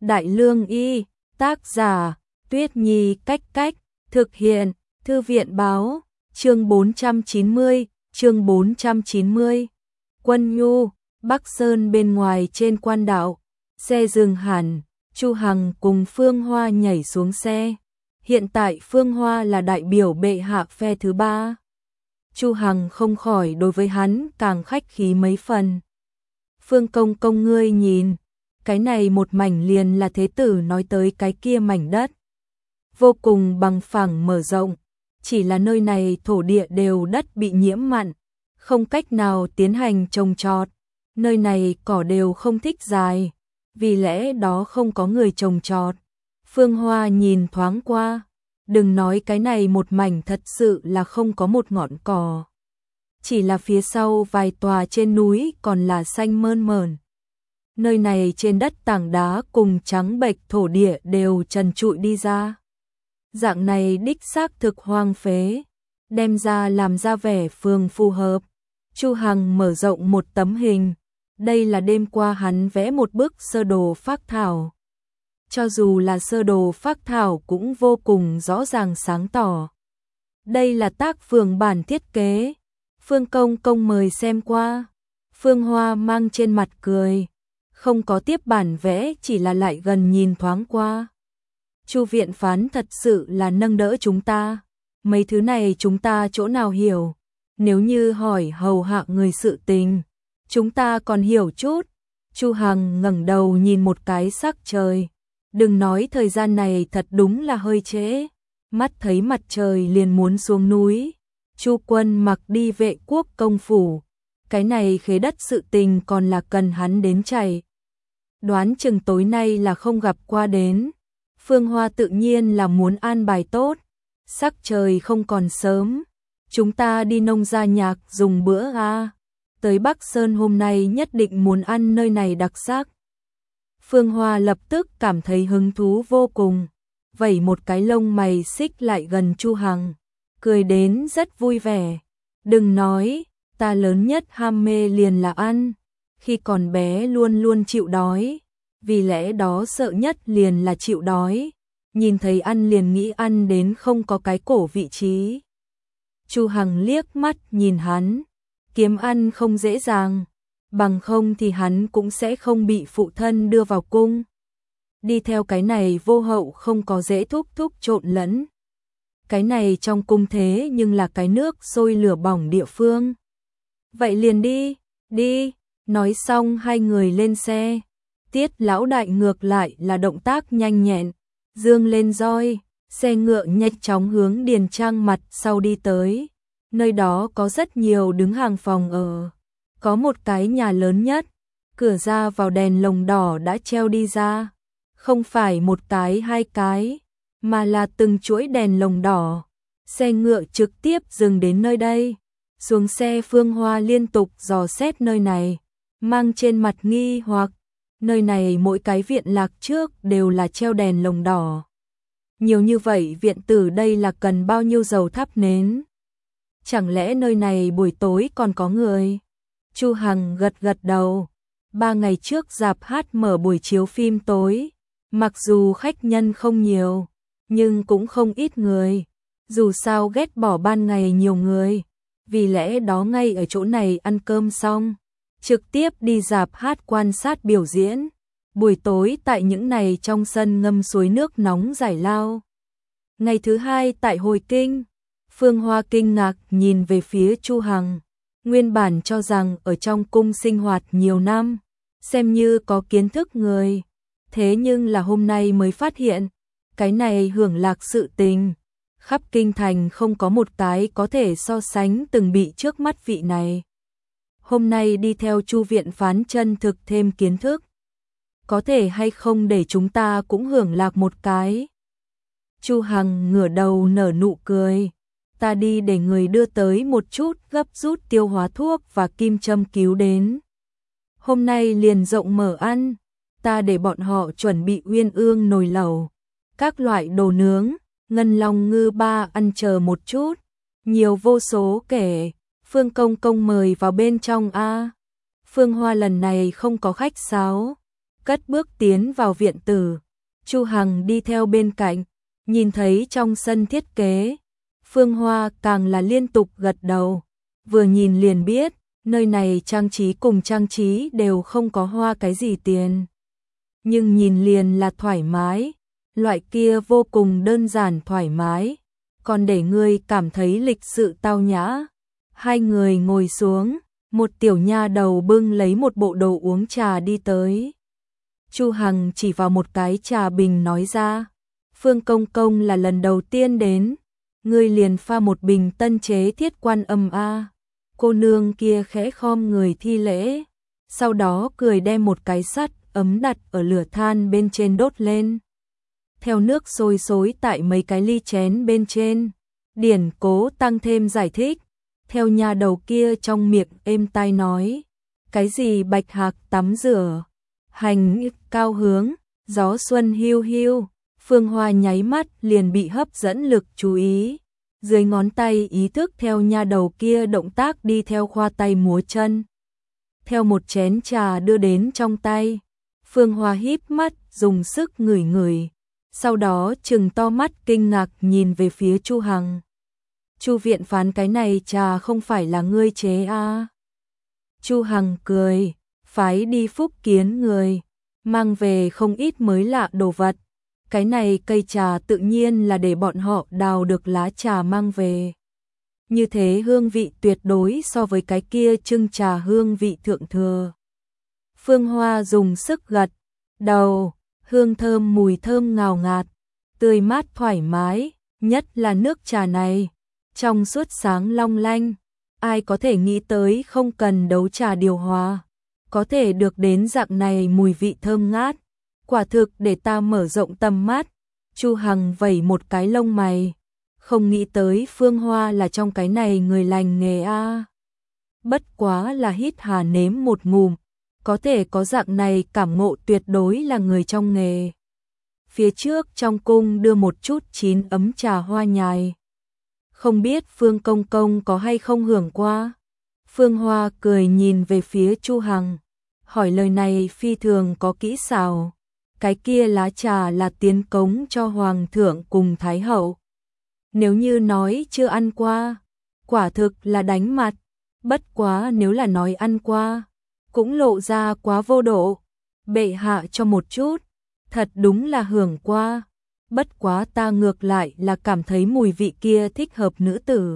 Đại Lương Y, tác giả, Tuyết Nhi Cách Cách, thực hiện, Thư viện Báo, chương 490. Quân Nhu, Bắc Sơn bên ngoài trên quan đạo, xe dừng hẳn, Chu Hằng cùng Phương Hoa nhảy xuống xe. Hiện tại Phương Hoa là đại biểu bệ hạ phe thứ ba. Chu Hằng không khỏi đối với hắn càng khách khí mấy phần. Phương công công ngươi nhìn, cái này một mảnh liền là thế tử nói tới cái kia mảnh đất. Vô cùng bằng phẳng mở rộng, chỉ là nơi này thổ địa đều đất bị nhiễm mặn, không cách nào tiến hành trồng trọt. Nơi này cỏ đều không thích dài, vì lẽ đó không có người trồng trọt. Phương Hoa nhìn thoáng qua, đừng nói cái này một mảnh thật sự là không có một ngọn cỏ. Chỉ là phía sau vài tòa trên núi còn là xanh mơn mởn. Nơi này trên đất tảng đá cùng trắng bệch thổ địa đều trần trụi đi ra. Dạng này đích xác thực hoang phế, đem ra làm ra vẻ phường phù hợp. Chu Hằng mở rộng một tấm hình, đây là đêm qua hắn vẽ một bức sơ đồ phác thảo. Cho dù là sơ đồ phác thảo cũng vô cùng rõ ràng sáng tỏ. Đây là tác phường bản thiết kế, Phương công công mời xem qua. Phương Hoa mang trên mặt cười, không có tiếp bản vẽ, chỉ là lại gần nhìn thoáng qua. Chu viện phán thật sự là nâng đỡ chúng ta, mấy thứ này chúng ta chỗ nào hiểu, nếu như hỏi hầu hạ người sự tình, chúng ta còn hiểu chút. Chu Hằng ngẩng đầu nhìn một cái sắc trời, đừng nói thời gian này thật đúng là hơi trễ, mắt thấy mặt trời liền muốn xuống núi. Chu Quân mặc đi vệ quốc công phủ, cái này khế đất sự tình còn là cần hắn đến chạy. Đoán chừng tối nay là không gặp qua đến. Phương Hoa tự nhiên là muốn an bài tốt, sắc trời không còn sớm, chúng ta đi nông gia nhạc dùng bữa a. Tới Bắc Sơn hôm nay nhất định muốn ăn nơi này đặc sắc. Phương Hoa lập tức cảm thấy hứng thú vô cùng, vẩy một cái lông mày xích lại gần Chu Hằng, cười đến rất vui vẻ. Đừng nói, ta lớn nhất ham mê liền là ăn, khi còn bé luôn luôn chịu đói, vì lẽ đó sợ nhất liền là chịu đói, nhìn thấy ăn liền nghĩ ăn đến không có cái cổ vị trí. Chu Hằng liếc mắt nhìn hắn, kiếm ăn không dễ dàng, bằng không thì hắn cũng sẽ không bị phụ thân đưa vào cung. Đi theo cái này vô hậu không có dễ thúc trộn lẫn. Cái này trong cung thế nhưng là cái nước sôi lửa bỏng địa phương. Vậy liền đi, nói xong hai người lên xe. Tiết lão đại ngược lại là động tác nhanh nhẹn, dương lên roi, xe ngựa nhanh chóng hướng Điền Trang mặt sau đi tới. Nơi đó có rất nhiều đứng hàng phòng ở, có một cái nhà lớn nhất, cửa ra vào đèn lồng đỏ đã treo đi ra, không phải một cái hai cái, mà là từng chuỗi đèn lồng đỏ. Xe ngựa trực tiếp dừng đến nơi đây, xuống xe Phương Hoa liên tục dò xét nơi này, mang trên mặt nghi hoặc. Nơi này mỗi cái viện lạc trước đều là treo đèn lồng đỏ. Nhiều như vậy viện tử đây là cần bao nhiêu dầu thắp nến? Chẳng lẽ nơi này buổi tối còn có người? Chu Hằng gật đầu. 3 ngày trước rạp hát mở buổi chiếu phim tối. Mặc dù khách nhân không nhiều, nhưng cũng không ít người. Dù sao ghét bỏ ban ngày nhiều người. Vì lẽ đó ngay ở chỗ này ăn cơm xong, trực tiếp đi rạp hát quan sát biểu diễn. Buổi tối tại những này trong sân ngâm suối nước nóng giải lao. Ngày thứ hai tại Hồi Kinh, Phương Hoa kinh ngạc nhìn về phía Chu Hằng. Nguyên bản cho rằng ở trong cung sinh hoạt nhiều năm, xem như có kiến thức người. Thế nhưng là hôm nay mới phát hiện, cái này hưởng lạc sự tình. Khắp kinh thành không có một cái có thể so sánh từng bị trước mắt vị này. Hôm nay đi theo Chu viện phán chân thực thêm kiến thức. Có thể hay không để chúng ta cũng hưởng lạc một cái? Chu Hằng ngửa đầu nở nụ cười. Ta đi để người đưa tới một chút gấp rút tiêu hóa thuốc và kim châm cứu đến. Hôm nay liền rộng mở ăn, ta để bọn họ chuẩn bị uyên ương nồi lẩu, các loại đồ nướng, ngân long ngư ba ăn chờ một chút. Nhiều vô số kể. Phương công công mời vào bên trong a. Phương Hoa lần này không có khách sáo, cất bước tiến vào viện tử. Chu Hằng đi theo bên cạnh, nhìn thấy trong sân thiết kế, Phương Hoa càng là liên tục gật đầu, vừa nhìn liền biết, nơi này trang trí cùng trang trí đều không có hoa cái gì tiền. Nhưng nhìn liền là thoải mái, loại kia vô cùng đơn giản thoải mái, còn để người cảm thấy lịch sự tao nhã. Hai người ngồi xuống, một tiểu nha đầu bưng lấy một bộ đồ uống trà đi tới. Chu Hằng chỉ vào một cái trà bình nói ra, Phương công công là lần đầu tiên đến, ngươi liền pha một bình tân chế Thiết Quan Âm a. Cô nương kia khẽ khom người thi lễ, sau đó cười đem một cái sắt ấm đặt ở lửa than bên trên đốt lên. Theo nước sôi xối tại mấy cái ly chén bên trên, Điển Cố tăng thêm giải thích, theo nhà đầu kia trong miệng êm tai nói, cái gì bạch hạc tắm rửa, hành cao hướng, gió xuân hiu hiu. Phương Hoa nháy mắt liền bị hấp dẫn lực chú ý, dưới ngón tay ý thức theo nha đầu kia động tác đi theo khoa tay múa chân. Theo một chén trà đưa đến trong tay, Phương Hoa híp mắt dùng sức ngửi ngửi, sau đó trừng to mắt kinh ngạc nhìn về phía Chu Hằng. Chu viện phán, cái này trà không phải là ngươi chế à? Chu Hằng cười, phái đi phúc kiến người, mang về không ít mới lạ đồ vật. Cái này cây trà tự nhiên là để bọn họ đào được lá trà mang về. Như thế hương vị tuyệt đối so với cái kia trưng trà hương vị thượng thừa. Phương Hoa dùng sức gật đầu, hương thơm mùi thơm ngào ngạt, tươi mát thoải mái, nhất là nước trà này, trong suốt sáng long lanh, ai có thể nghĩ tới không cần đấu trà điều hòa, có thể được đến dạng này mùi vị thơm ngát. Quả thực để ta mở rộng tầm mắt. Chu Hằng vẩy một cái lông mày, không nghĩ tới Phương Hoa là trong cái này người lành nghề a. Bất quá là hít hà nếm một ngụm, có thể có dạng này cảm ngộ tuyệt đối là người trong nghề. Phía trước trong cung đưa một chút 9 ấm trà hoa nhài. Không biết Phương công công có hay không hưởng qua. Phương Hoa cười nhìn về phía Chu Hằng, hỏi lời này phi thường có kỹ xảo. Cái kia lá trà là tiến cống cho hoàng thượng cùng thái hậu. Nếu như nói chưa ăn qua, quả thực là đánh mặt. Bất quá nếu là nói ăn qua, cũng lộ ra quá vô độ. Bệ hạ cho một chút, thật đúng là hưởng qua. Bất quá ta ngược lại là cảm thấy mùi vị kia thích hợp nữ tử.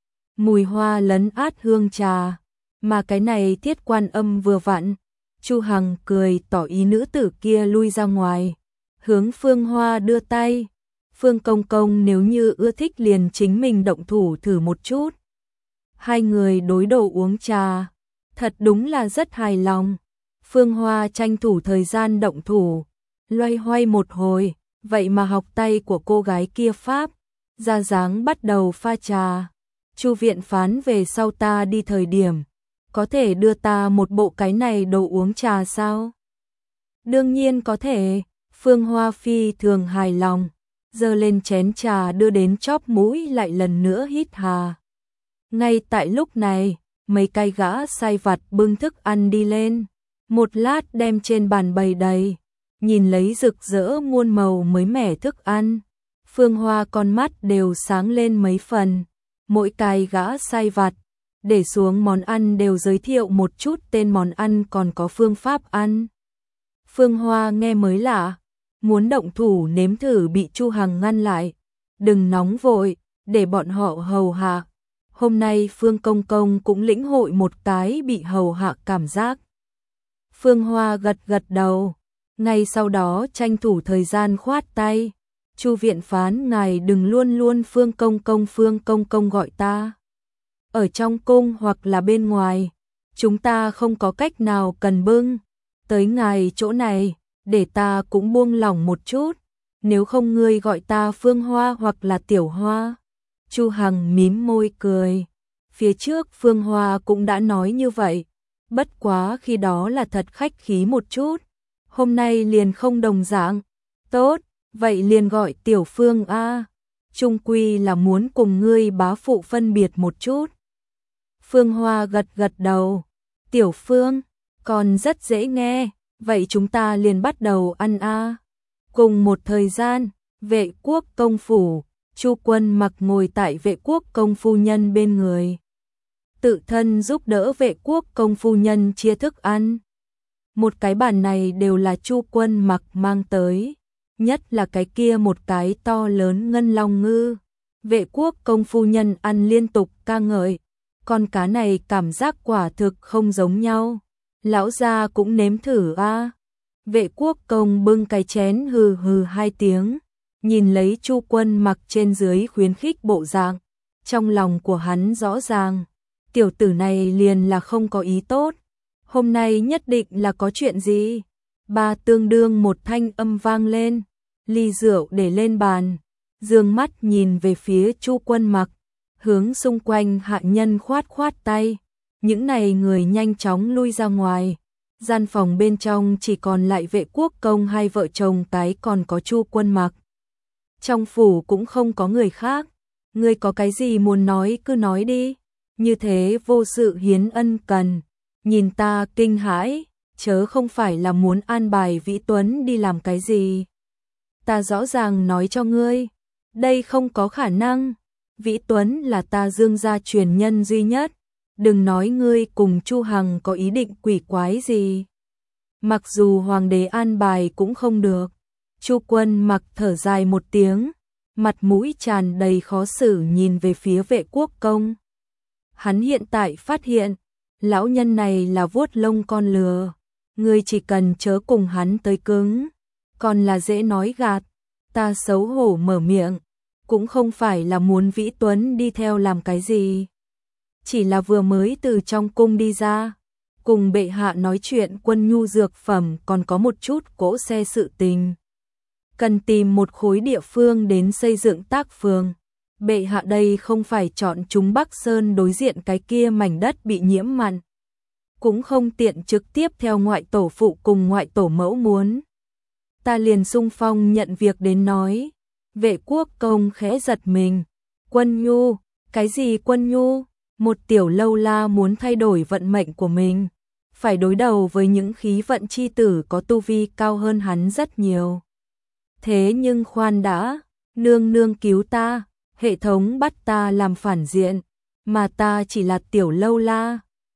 Mùi hoa lấn át hương trà, mà cái này Thiết Quan Âm vừa vặn. Chu Hằng cười tỏ ý nữ tử kia lui ra ngoài, hướng Phương Hoa đưa tay. Phương công công nếu như ưa thích liền chính mình động thủ thử một chút. Hai người đối đầu uống trà, thật đúng là rất hài lòng. Phương Hoa tranh thủ thời gian động thủ, loay hoay một hồi, vậy mà học tay của cô gái kia pháp, ra dáng bắt đầu pha trà. Chu viện phán, về sau ta đi thời điểm, có thể đưa ta một bộ cái này đồ uống trà sao? Đương nhiên có thể. Phương Hoa phi thường hài lòng, giơ lên chén trà đưa đến chóp mũi lại lần nữa hít hà. Ngay tại lúc này, mấy cái gã sai vặt bưng thức ăn đi lên, một lát đem trên bàn bày đầy, nhìn lấy rực rỡ muôn màu mới mẻ thức ăn. Phương Hoa con mắt đều sáng lên mấy phần, mỗi cái gã sai vặt để xuống món ăn đều giới thiệu một chút tên món ăn còn có phương pháp ăn. Phương Hoa nghe mới lạ, muốn động thủ nếm thử bị Chu Hằng ngăn lại. Đừng nóng vội, để bọn họ hầu hạ. Hôm nay Phương công công cũng lĩnh hội một cái bị hầu hạ cảm giác. Phương Hoa gật gật đầu, ngay sau đó tranh thủ thời gian khoát tay. Chu viện phán, ngài đừng luôn luôn Phương công công gọi ta. Ở trong cung hoặc là bên ngoài, chúng ta không có cách nào cần bưng tới ngài chỗ này, để ta cũng buông lỏng một chút, nếu không ngươi gọi ta Phương Hoa hoặc là Tiểu Hoa. Chu Hằng mím môi cười, phía trước Phương Hoa cũng đã nói như vậy, bất quá khi đó là thật khách khí một chút, hôm nay liền không đồng dạng. Tốt, vậy liền gọi Tiểu Phương a, chung quy là muốn cùng ngươi bá phụ phân biệt một chút. Phương Hoa gật gật đầu, Tiểu Phương, còn rất dễ nghe, vậy chúng ta liền bắt đầu ăn a. Cùng một thời gian, Vệ Quốc công phủ, Chu Quân Mặc ngồi tại Vệ Quốc công phu nhân bên người, tự thân giúp đỡ Vệ Quốc công phu nhân chia thức ăn. Một cái bàn này đều là Chu Quân Mặc mang tới, nhất là cái kia một cái to lớn ngân long ngư. Vệ Quốc công phu nhân ăn liên tục ca ngợi, con cá này cảm giác quả thực không giống nhau. Lão gia cũng nếm thử a. Vệ Quốc công bưng cái chén hừ hừ hai tiếng, nhìn lấy Chu Quân Mặc trên dưới khuyến khích bộ dạng, trong lòng của hắn rõ ràng, tiểu tử này liền là không có ý tốt, hôm nay nhất định là có chuyện gì. Ba tương đương một thanh âm vang lên, ly rượu để lên bàn, dương mắt nhìn về phía Chu Quân Mặc, hướng xung quanh hạ nhân khoát khoát tay, những này người nhanh chóng lui ra ngoài. Gian phòng bên trong chỉ còn lại Vệ Quốc công hai vợ chồng cái còn có Chu Quân Mặc. Trong phủ cũng không có người khác, ngươi có cái gì muốn nói cứ nói đi, như thế vô sự hiến ân cần, nhìn ta kinh hãi, chớ không phải là muốn an bài Vĩ Tuấn đi làm cái gì. Ta rõ ràng nói cho ngươi, đây không có khả năng, Vĩ Tuấn là ta Dương gia truyền nhân duy nhất, đừng nói ngươi cùng Chu Hằng có ý định quỷ quái gì. Mặc dù hoàng đế an bài cũng không được. Chu Quân Mặc thở dài một tiếng, mặt mũi tràn đầy khó xử nhìn về phía Vệ Quốc công. Hắn hiện tại phát hiện, lão nhân này là vuốt lông con lừa, ngươi chỉ cần chớ cùng hắn tới cứng, còn là dễ nói gạt. Ta xấu hổ mở miệng, cũng không phải là muốn Vĩ Tuấn đi theo làm cái gì, chỉ là vừa mới từ trong cung đi ra, cùng bệ hạ nói chuyện quân nhu dược phẩm còn có một chút cỗ xe sự tình. Cần tìm một khối địa phương đến xây dựng tác phường. Bệ hạ đây không phải chọn chúng Bắc Sơn đối diện cái kia mảnh đất bị nhiễm mặn, cũng không tiện trực tiếp theo ngoại tổ phụ cùng ngoại tổ mẫu muốn. Ta liền xung phong nhận việc đến nói. Vệ Quốc công khẽ giật mình. Quân nhu, cái gì quân nhu? Một tiểu lâu la muốn thay đổi vận mệnh của mình, phải đối đầu với những khí vận chi tử có tu vi cao hơn hắn rất nhiều. Thế nhưng khoan đã, nương nương cứu ta, hệ thống bắt ta làm phản diện, mà ta chỉ là tiểu lâu la,